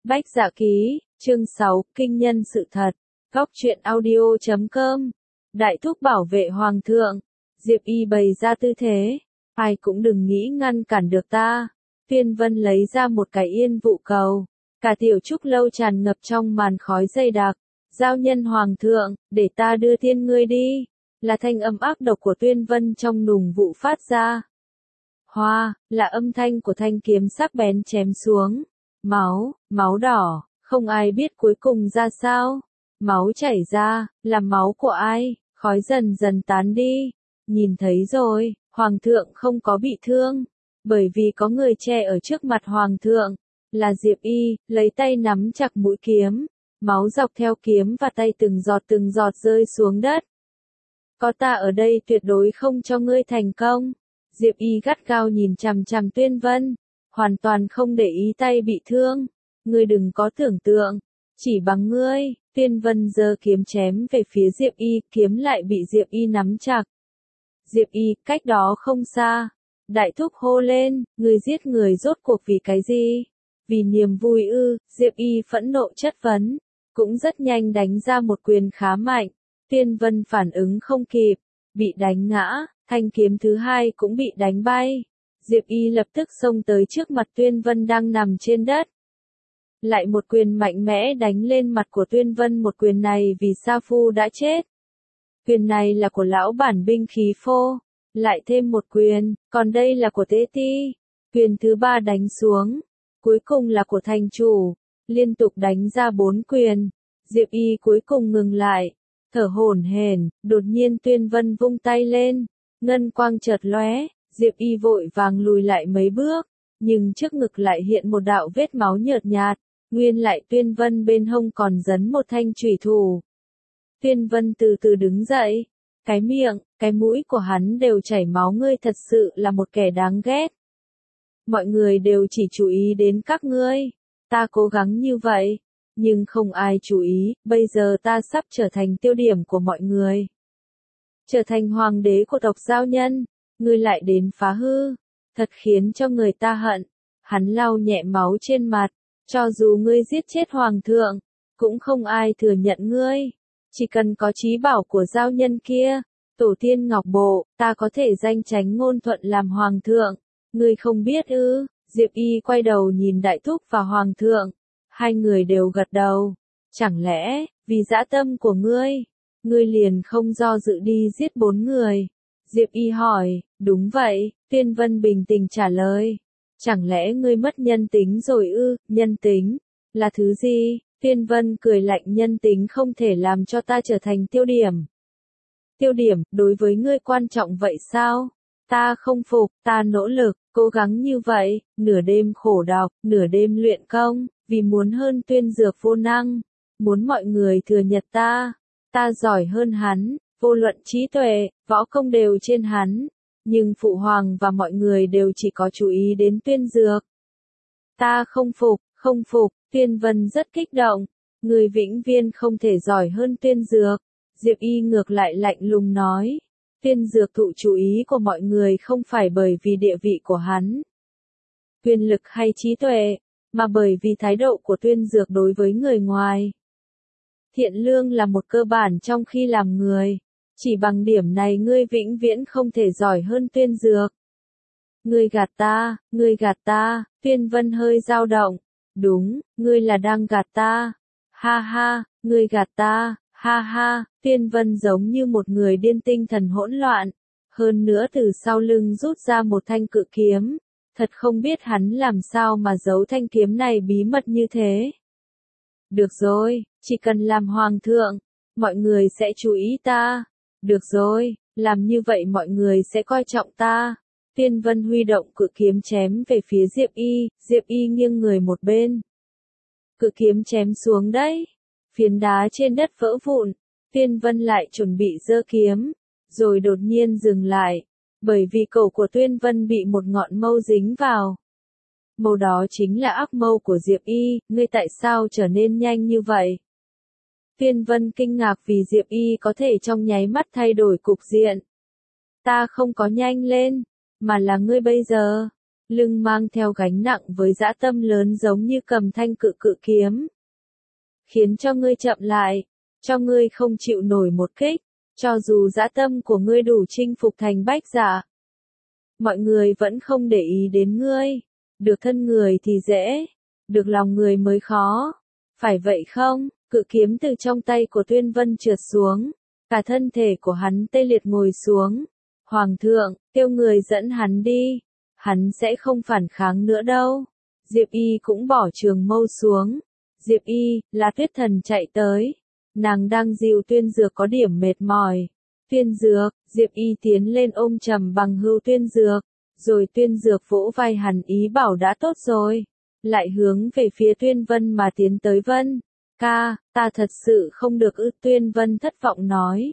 Bách Dạ Ký, chương 6, Kinh nhân sự thật. Góc truyện audio.com. Đại thúc bảo vệ hoàng thượng. Diệp Y bày ra tư thế. Ai cũng đừng nghĩ ngăn cản được ta. Tuyên Vân lấy ra một cái yên vụ cầu. Cả tiểu trúc lâu tràn ngập trong màn khói dày đặc. Giao nhân hoàng thượng, để ta đưa tiên ngươi đi. Là thanh âm ác độc của Tuyên Vân trong nùng vụ phát ra. Hoa, là âm thanh của thanh kiếm sắc bén chém xuống. Máu đỏ, không ai biết cuối cùng ra sao. Máu chảy ra, là máu của ai, khói dần dần tán đi. Nhìn thấy rồi, hoàng thượng không có bị thương. Bởi vì có người che ở trước mặt hoàng thượng. Là Diệp Y, lấy tay nắm chặt mũi kiếm. Máu dọc theo kiếm và tay từng giọt rơi xuống đất. Có ta ở đây tuyệt đối không cho ngươi thành công. Diệp Y gắt gao nhìn chằm chằm Tuyên Vân. Hoàn toàn không để ý tay bị thương. Ngươi đừng có tưởng tượng. Chỉ bằng ngươi, Tuyên Vân giơ kiếm chém về phía Diệp Y, kiếm lại bị Diệp Y nắm chặt. Diệp Y, cách đó không xa. Đại thúc hô lên, ngươi giết người rốt cuộc vì cái gì? Vì niềm vui ư? Diệp Y phẫn nộ chất vấn. Cũng rất nhanh đánh ra một quyền khá mạnh. Tuyên Vân phản ứng không kịp. Bị đánh ngã, thanh kiếm thứ hai cũng bị đánh bay. Diệp Y lập tức xông tới trước mặt Tuyên Vân đang nằm trên đất. Lại một quyền mạnh mẽ đánh lên mặt của Tuyên Vân, một quyền này vì Sa Phu đã chết. Quyền này là của lão bản binh khí phô. Lại thêm một quyền, còn đây là của Tế Ti. Quyền thứ ba đánh xuống. Cuối cùng là của thành chủ. Liên tục đánh ra 4 quyền. Diệp Y cuối cùng ngừng lại. Thở hổn hển, đột nhiên Tuyên Vân vung tay lên. Ngân quang chợt lóe. Diệp Y vội vàng lùi lại mấy bước, nhưng trước ngực lại hiện một đạo vết máu nhợt nhạt, nguyên lại Tuyên Vân bên hông còn dấn một thanh chủy thủ. Tuyên Vân từ từ đứng dậy, cái miệng, cái mũi của hắn đều chảy máu, ngươi thật sự là một kẻ đáng ghét. Mọi người đều chỉ chú ý đến các ngươi, ta cố gắng như vậy, nhưng không ai chú ý, bây giờ ta sắp trở thành tiêu điểm của mọi người. Trở thành hoàng đế của tộc Giao Nhân. Ngươi lại đến phá hư, thật khiến cho người ta hận. Hắn lau nhẹ máu trên mặt, cho dù ngươi giết chết hoàng thượng, cũng không ai thừa nhận ngươi. Chỉ cần có trí bảo của Giao Nhân kia, tổ tiên Ngọc Bộ, ta có thể danh chánh ngôn thuận làm hoàng thượng. Ngươi không biết ư? Diệp Y quay đầu nhìn Đại Thúc và hoàng thượng, hai người đều gật đầu. Chẳng lẽ, vì dã tâm của ngươi liền không do dự đi giết 4 người? Diệp Y hỏi, đúng vậy, Tuyên Vân bình tĩnh trả lời. Chẳng lẽ ngươi mất nhân tính rồi ư? Nhân tính? Là thứ gì? Tuyên Vân cười lạnh, nhân tính không thể làm cho ta trở thành tiêu điểm. Tiêu điểm, đối với ngươi quan trọng vậy sao? Ta không phục, ta nỗ lực, cố gắng như vậy, nửa đêm khổ đọc, nửa đêm luyện công, vì muốn hơn Tuyên Dược vô năng. Muốn mọi người thừa nhận ta giỏi hơn hắn. Vô luận trí tuệ, võ công đều trên hắn, nhưng phụ hoàng và mọi người đều chỉ có chú ý đến Tuyên Dược. Ta không phục, Tuyên Vân rất kích động, người vĩnh viễn không thể giỏi hơn Tuyên Dược. Diệp Y ngược lại lạnh lùng nói, Tuyên Dược thụ chú ý của mọi người không phải bởi vì địa vị của hắn, quyền lực hay trí tuệ, mà bởi vì thái độ của Tuyên Dược đối với người ngoài. Thiện lương là một cơ bản trong khi làm người. Chỉ bằng điểm này ngươi vĩnh viễn không thể giỏi hơn Tuyên Dược. Ngươi gạt ta, Tuyên Vân hơi dao động. Đúng, ngươi là đang gạt ta. Ha ha, ngươi gạt ta, ha ha, Tuyên Vân giống như một người điên, tinh thần hỗn loạn. Hơn nữa từ sau lưng rút ra một thanh cự kiếm. Thật không biết hắn làm sao mà giấu thanh kiếm này bí mật như thế. Được rồi, chỉ cần làm hoàng thượng, mọi người sẽ chú ý ta. Được rồi, làm như vậy mọi người sẽ coi trọng ta. Tuyên Vân huy động cự kiếm chém về phía Diệp Y nghiêng người một bên. Cự kiếm chém xuống đấy. Phiến đá trên đất vỡ vụn. Tuyên Vân lại chuẩn bị giơ kiếm, rồi đột nhiên dừng lại, bởi vì cổ của Tuyên Vân bị một ngọn mâu dính vào. Mâu đó chính là ác mâu của Diệp Y, ngươi tại sao trở nên nhanh như vậy? Tuyên Vân kinh ngạc vì Diệp Y có thể trong nháy mắt thay đổi cục diện. Ta không có nhanh lên, mà là ngươi bây giờ. lưng mang theo gánh nặng với dã tâm lớn giống như cầm thanh cự cự kiếm. Khiến cho ngươi chậm lại, cho ngươi không chịu nổi một kích, cho dù dã tâm của ngươi đủ chinh phục thành bách giả. Mọi người vẫn không để ý đến ngươi, được thân người thì dễ, được lòng người mới khó, phải vậy không? Cự kiếm từ trong tay của Tuyên Vân trượt xuống, cả thân thể của hắn tê liệt ngồi xuống. Hoàng thượng, kêu người dẫn hắn đi, hắn sẽ không phản kháng nữa đâu. Diệp Y cũng bỏ trường mâu xuống. Diệp Y, là Tuyết Thần chạy tới. Nàng đang dìu Tuyên Dược có điểm mệt mỏi. Tuyên Dược, Diệp Y tiến lên ôm Trầm Bằng Hưu Tuyên Dược, rồi Tuyên Dược vỗ vai hắn ý bảo đã tốt rồi. Lại hướng về phía Tuyên Vân mà tiến tới Vân. Ca, ta thật sự không được ư. Tuyên Vân thất vọng nói.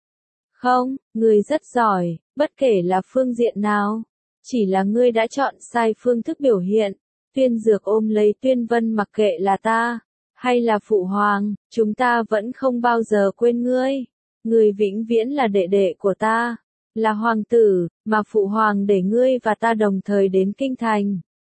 Không, ngươi rất giỏi, bất kể là phương diện nào. Chỉ là ngươi đã chọn sai phương thức biểu hiện. Tuyên Dược ôm lấy Tuyên Vân mặc kệ là ta, hay là Phụ Hoàng, chúng ta vẫn không bao giờ quên ngươi. Ngươi vĩnh viễn là đệ đệ của ta, là hoàng tử, mà Phụ Hoàng để ngươi và ta đồng thời đến kinh thành.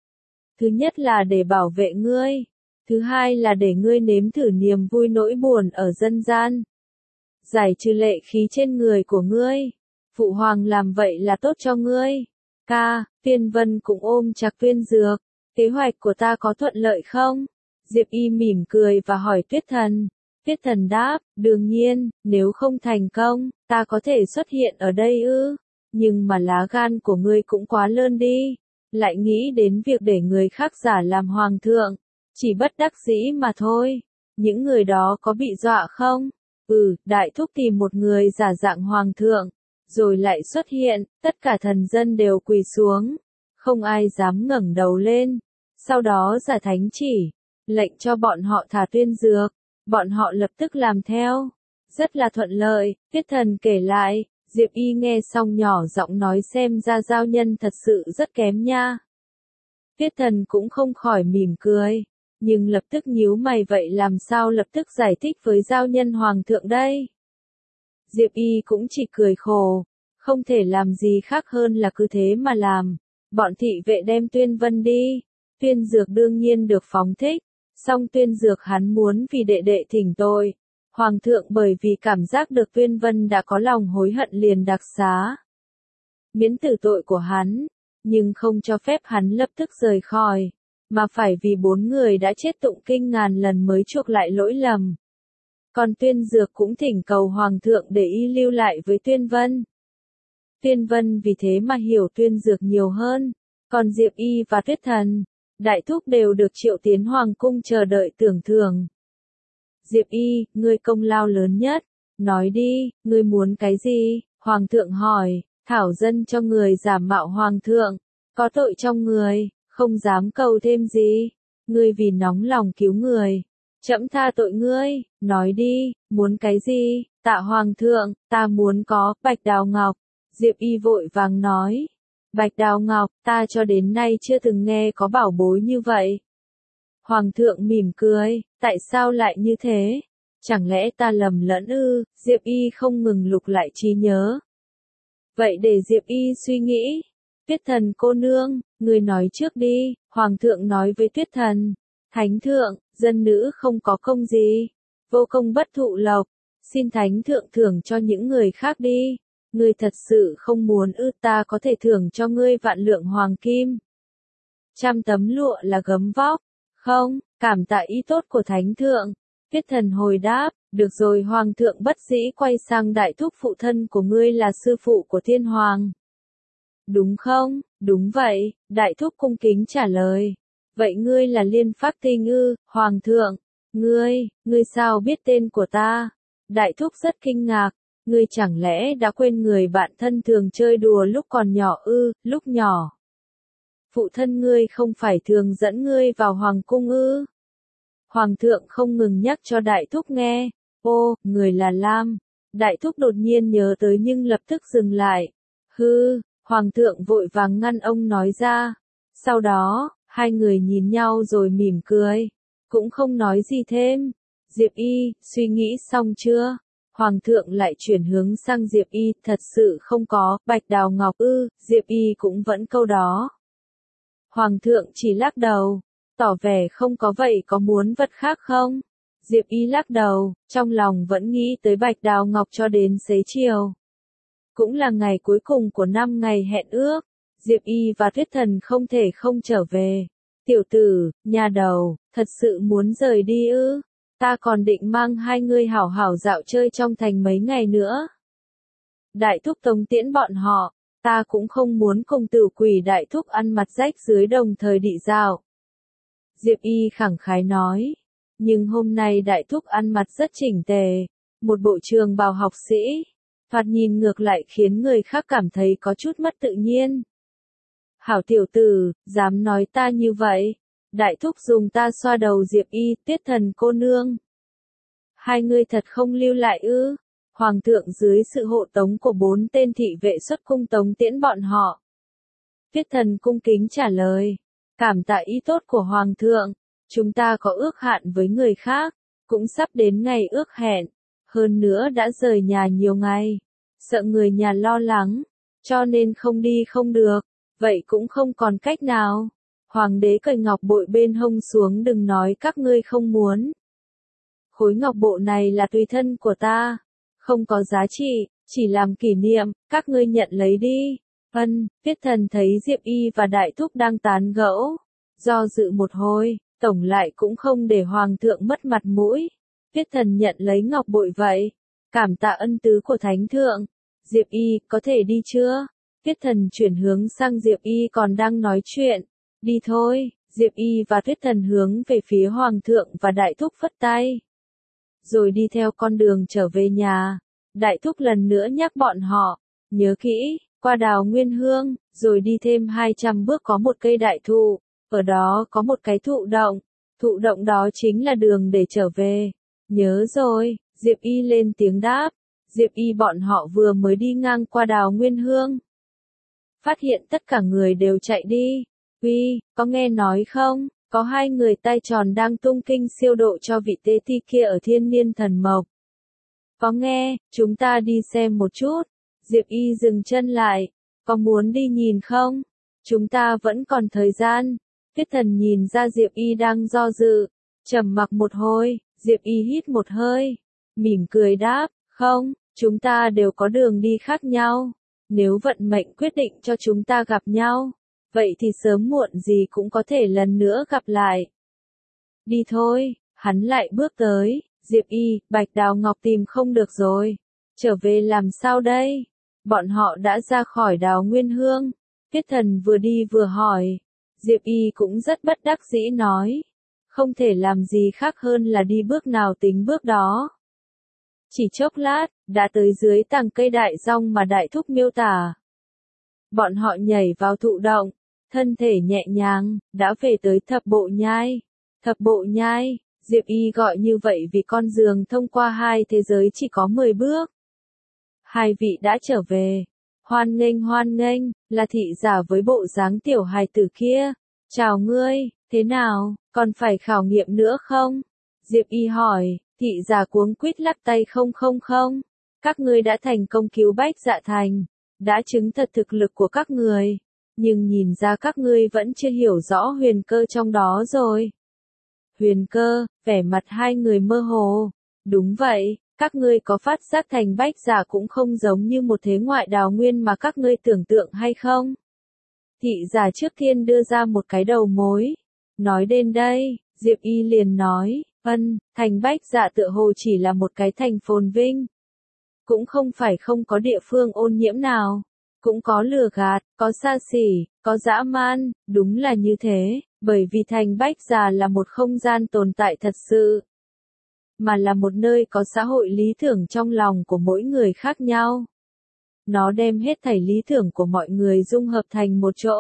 Thứ nhất là để bảo vệ ngươi. Thứ hai là để ngươi nếm thử niềm vui nỗi buồn ở dân gian. Giải trừ lệ khí trên người của ngươi. Phụ Hoàng làm vậy là tốt cho ngươi. Ca, Tuyên Vân cũng ôm chặt Tuyên Dược. Kế hoạch của ta có thuận lợi không? Diệp Y mỉm cười và hỏi Tuyết Thần. Tuyết Thần đáp, đương nhiên, nếu không thành công, ta có thể xuất hiện ở đây ư. Nhưng mà lá gan của ngươi cũng quá lớn đi. Lại nghĩ đến việc để người khác giả làm hoàng thượng. Chỉ bất đắc dĩ mà thôi. Những người đó có bị dọa không? Đại thúc tìm một người giả dạng hoàng thượng. Rồi lại xuất hiện, tất cả thần dân đều quỳ xuống. Không ai dám ngẩng đầu lên. Sau đó giả thánh chỉ, lệnh cho bọn họ thả Tuyên Dược. Bọn họ lập tức làm theo. Rất là thuận lợi, Tuyết Thần kể lại. Diệp Y nghe xong nhỏ giọng nói xem ra giao nhân thật sự rất kém nha. Tuyết Thần cũng không khỏi mỉm cười. Nhưng lập tức nhíu mày vậy làm sao lập tức giải thích với giao nhân hoàng thượng đây? Diệp Y cũng chỉ cười khổ. Không thể làm gì khác hơn là cứ thế mà làm. Bọn thị vệ đem Tuyên Vân đi. Tuyên Dược đương nhiên được phóng thích. Song Tuyên Dược hắn muốn vì đệ đệ thỉnh tội. Hoàng thượng bởi vì cảm giác được Tuyên Vân đã có lòng hối hận liền đặc xá. Miễn tử tội của hắn. Nhưng không cho phép hắn lập tức rời khỏi. Mà phải vì 4 người đã chết tụng kinh ngàn lần mới chuộc lại lỗi lầm. Còn Tuyên Dược cũng thỉnh cầu Hoàng thượng để y lưu lại với Tuyên Vân. Tuyên Vân vì thế mà hiểu Tuyên Dược nhiều hơn. Còn Diệp Y và Tuyết Thần, đại thúc đều được triệu tiến Hoàng cung chờ đợi tưởng thưởng. Diệp Y, ngươi công lao lớn nhất. Nói đi, ngươi muốn cái gì? Hoàng thượng hỏi, thảo dân cho người giả mạo Hoàng thượng. Có tội trong người, không dám cầu thêm gì. Ngươi vì nóng lòng cứu người. Trẫm tha tội ngươi, nói đi, muốn cái gì? Tạ Hoàng thượng, ta muốn có Bạch Đào Ngọc. Diệp Y vội vàng nói. Bạch Đào Ngọc, ta cho đến nay chưa từng nghe có bảo bối như vậy. Hoàng thượng mỉm cười, tại sao lại như thế? Chẳng lẽ ta lầm lẫn ư? Diệp Y không ngừng lục lại trí nhớ. Vậy để Diệp Y suy nghĩ. Tuyết Thần cô nương, người nói trước đi. Hoàng thượng nói với Tuyết Thần. Thánh thượng, dân nữ không có công gì. Vô công bất thụ lộc. Xin Thánh thượng thưởng cho những người khác đi. Ngươi thật sự không muốn ư, ta có thể thưởng cho ngươi vạn lượng hoàng kim. 100 tấm lụa là gấm vóc. Không, cảm tạ ý tốt của Thánh thượng. Tuyết Thần hồi đáp, được rồi. Hoàng thượng bất dĩ quay sang đại thúc, phụ thân của ngươi là sư phụ của Thiên Hoàng. Đúng không? Đúng vậy, đại thúc cung kính trả lời. Vậy ngươi là Liên Phác Tinh ư? Hoàng thượng, ngươi sao biết tên của ta? Đại thúc rất kinh ngạc. Ngươi chẳng lẽ đã quên người bạn thân thường chơi đùa lúc còn nhỏ ư? Lúc nhỏ, phụ thân ngươi không phải thường dẫn ngươi vào hoàng cung ư? Hoàng thượng không ngừng nhắc cho đại thúc nghe. Ô, người là Lam. Đại thúc đột nhiên nhớ tới nhưng lập tức dừng lại. Hoàng thượng vội vàng ngăn ông nói ra. Sau đó, hai người nhìn nhau rồi mỉm cười. Cũng không nói gì thêm. Diệp Y, suy nghĩ xong chưa? Hoàng thượng lại chuyển hướng sang Diệp Y, thật sự không có. Bạch Đào Ngọc ư? Diệp Y cũng vẫn câu đó. Hoàng thượng chỉ lắc đầu, tỏ vẻ không có. Vậy có muốn vật khác không? Diệp Y lắc đầu, trong lòng vẫn nghĩ tới Bạch Đào Ngọc cho đến xế chiều. Cũng là ngày cuối cùng của năm ngày hẹn ước, Diệp Y và Tuyết Thần không thể không trở về. Tiểu tử, nhà đầu, thật sự muốn rời đi ư? Ta còn định mang hai ngươi hảo hảo dạo chơi trong thành mấy ngày nữa. Đại thúc tống tiễn bọn họ, ta cũng không muốn cùng Tử Quỷ đại thúc ăn mặt rách dưới đồng thời đi dạo. Diệp Y khẳng khái nói, nhưng hôm nay đại thúc ăn mặc rất chỉnh tề, một bộ trường bào học sĩ, thoạt nhìn ngược lại khiến người khác cảm thấy có chút mất tự nhiên. Hảo tiểu tử, dám nói ta như vậy, đại thúc dùng ta xoa đầu Diệp Y. Tuyết Thần cô nương. Hai người thật không lưu lại ư? Hoàng thượng dưới sự hộ tống của 4 tên thị vệ xuất cung tống tiễn bọn họ. Tuyết Thần cung kính trả lời, cảm tạ ý tốt của Hoàng thượng, chúng ta có ước hạn với người khác, cũng sắp đến ngày ước hẹn, hơn nữa đã rời nhà nhiều ngày, sợ người nhà lo lắng, cho nên không đi không được, vậy cũng không còn cách nào. Hoàng đế cởi ngọc bội bên hông xuống, đừng nói các ngươi không muốn. Khối ngọc bộ này là tùy thân của ta, không có giá trị, chỉ làm kỷ niệm, các ngươi nhận lấy đi. Tuyết Thần thấy Diệp Y và Đại Thúc đang tán gẫu, do dự một hồi, tổng lại cũng không để Hoàng thượng mất mặt mũi. Tuyết Thần nhận lấy ngọc bội vậy, cảm tạ ân tứ của Thánh thượng. Diệp Y, có thể đi chưa? Tuyết Thần chuyển hướng sang Diệp Y còn đang nói chuyện. Đi thôi. Diệp Y và Tuyết Thần hướng về phía Hoàng thượng và Đại Thúc phất tay. Rồi đi theo con đường trở về nhà. Đại Thúc lần nữa nhắc bọn họ, nhớ kỹ, qua đào Nguyên Hương, rồi đi thêm 200 bước có một cây đại thụ, ở đó có một cái thụ động đó chính là đường để trở về. Nhớ rồi, Diệp Y lên tiếng đáp. Diệp Y bọn họ vừa mới đi ngang qua đào Nguyên Hương, phát hiện tất cả người đều chạy đi. Uy, có nghe nói không? Có 2 người tay tròn đang tung kinh siêu độ cho vị tế thi kia ở Thiên Niên Thần Mộc. Có nghe, chúng ta đi xem một chút. Diệp Y dừng chân lại. Có muốn đi nhìn không? Chúng ta vẫn còn thời gian. Tuyết Thần nhìn ra Diệp Y đang do dự, trầm mặc một hồi. Diệp Y hít một hơi, mỉm cười đáp, không, chúng ta đều có đường đi khác nhau. Nếu vận mệnh quyết định cho chúng ta gặp nhau, vậy thì sớm muộn gì cũng có thể lần nữa gặp lại. Đi thôi, hắn lại bước tới. Diệp Y, Bạch Đào Ngọc tìm không được rồi. Trở về làm sao đây? Bọn họ đã ra khỏi đào Nguyên Hương. Tuyết Thần vừa đi vừa hỏi. Diệp Y cũng rất bất đắc dĩ nói. Không thể làm gì khác hơn là đi bước nào tính bước đó. Chỉ chốc lát, đã tới dưới tàng cây đại rong mà Đại Thúc miêu tả. Bọn họ nhảy vào thụ động, thân thể nhẹ nhàng, đã về tới thập bộ nhai. Thập bộ nhai, Diệp Y gọi như vậy vì con đường thông qua 2 thế giới chỉ có 10 bước. 2 vị đã trở về. Hoan nghênh, là thị giả với bộ dáng tiểu hài tử kia. Chào ngươi, thế nào, còn phải khảo nghiệm nữa không? Diệp Y hỏi. Thị giả cuống quýt lắc tay không. Các ngươi đã thành công cứu Bách Dạ Thành, đã chứng thật thực lực của các người, nhưng nhìn ra các ngươi vẫn chưa hiểu rõ huyền cơ trong đó rồi. Huyền cơ, vẻ mặt 2 người mơ hồ. Đúng vậy, các ngươi có phát giác thành Bách Dạ cũng không giống như một thế ngoại đào nguyên mà các ngươi tưởng tượng hay không? Thị giả trước tiên đưa ra một cái đầu mối. Nói đến đây, Diệp Y liền nói. Thành Bách Dạ tựa hồ chỉ là một cái thành phồn vinh. Cũng không phải không có địa phương ô nhiễm nào. Cũng có lừa gạt, có xa xỉ, có dã man, đúng là như thế, bởi vì thành Bách Dạ là một không gian tồn tại thật sự. Mà là một nơi có xã hội lý tưởng trong lòng của mỗi người khác nhau. Nó đem hết thảy lý tưởng của mọi người dung hợp thành một chỗ.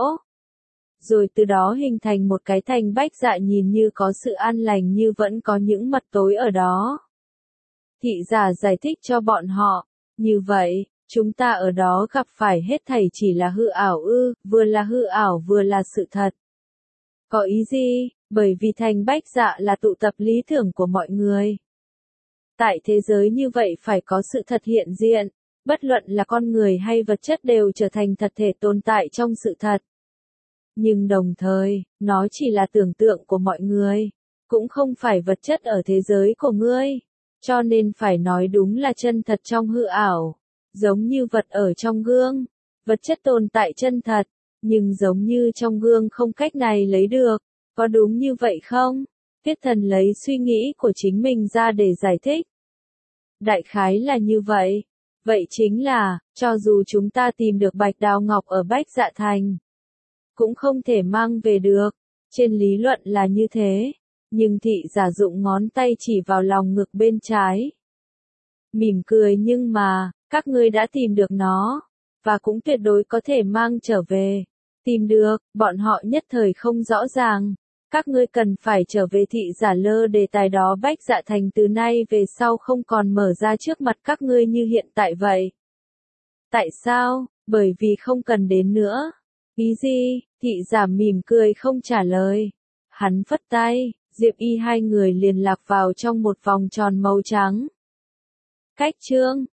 Rồi từ đó hình thành một cái thành Bách Dạ nhìn như có sự an lành như vẫn có những mặt tối ở đó. Thị giả giải thích cho bọn họ, như vậy, chúng ta ở đó gặp phải hết thảy chỉ là hư ảo ư, vừa là hư ảo vừa là sự thật. Có ý gì? Bởi vì thành Bách Dạ là tụ tập lý tưởng của mọi người. Tại thế giới như vậy phải có sự thật hiện diện, bất luận là con người hay vật chất đều trở thành thật thể tồn tại trong sự thật. Nhưng đồng thời, nó chỉ là tưởng tượng của mọi người, cũng không phải vật chất ở thế giới của ngươi. Cho nên phải nói đúng là chân thật trong hư ảo, giống như vật ở trong gương, vật chất tồn tại chân thật, nhưng giống như trong gương không cách này lấy được, có đúng như vậy không? Tiết Thần lấy suy nghĩ của chính mình ra để giải thích. Đại khái là như vậy. Vậy chính là, cho dù chúng ta tìm được bạch đào ngọc ở Bách Dạ Thành, cũng không thể mang về được. Trên lý luận là như thế, nhưng thị giả dụng ngón tay chỉ vào lòng ngực bên trái. Mỉm cười nhưng mà, các ngươi đã tìm được nó, và cũng tuyệt đối có thể mang trở về. Tìm được, bọn họ nhất thời không rõ ràng. Các ngươi cần phải trở về thị giả lơ đề tài đó Bách Dạ Thành từ nay về sau không còn mở ra trước mặt các ngươi như hiện tại vậy. Tại sao? Bởi vì không cần đến nữa. Ý gì? Thị giả mỉm cười không trả lời. Hắn phất tay, Diệp Y hai người liền lạc vào trong một vòng tròn màu trắng. Cách chương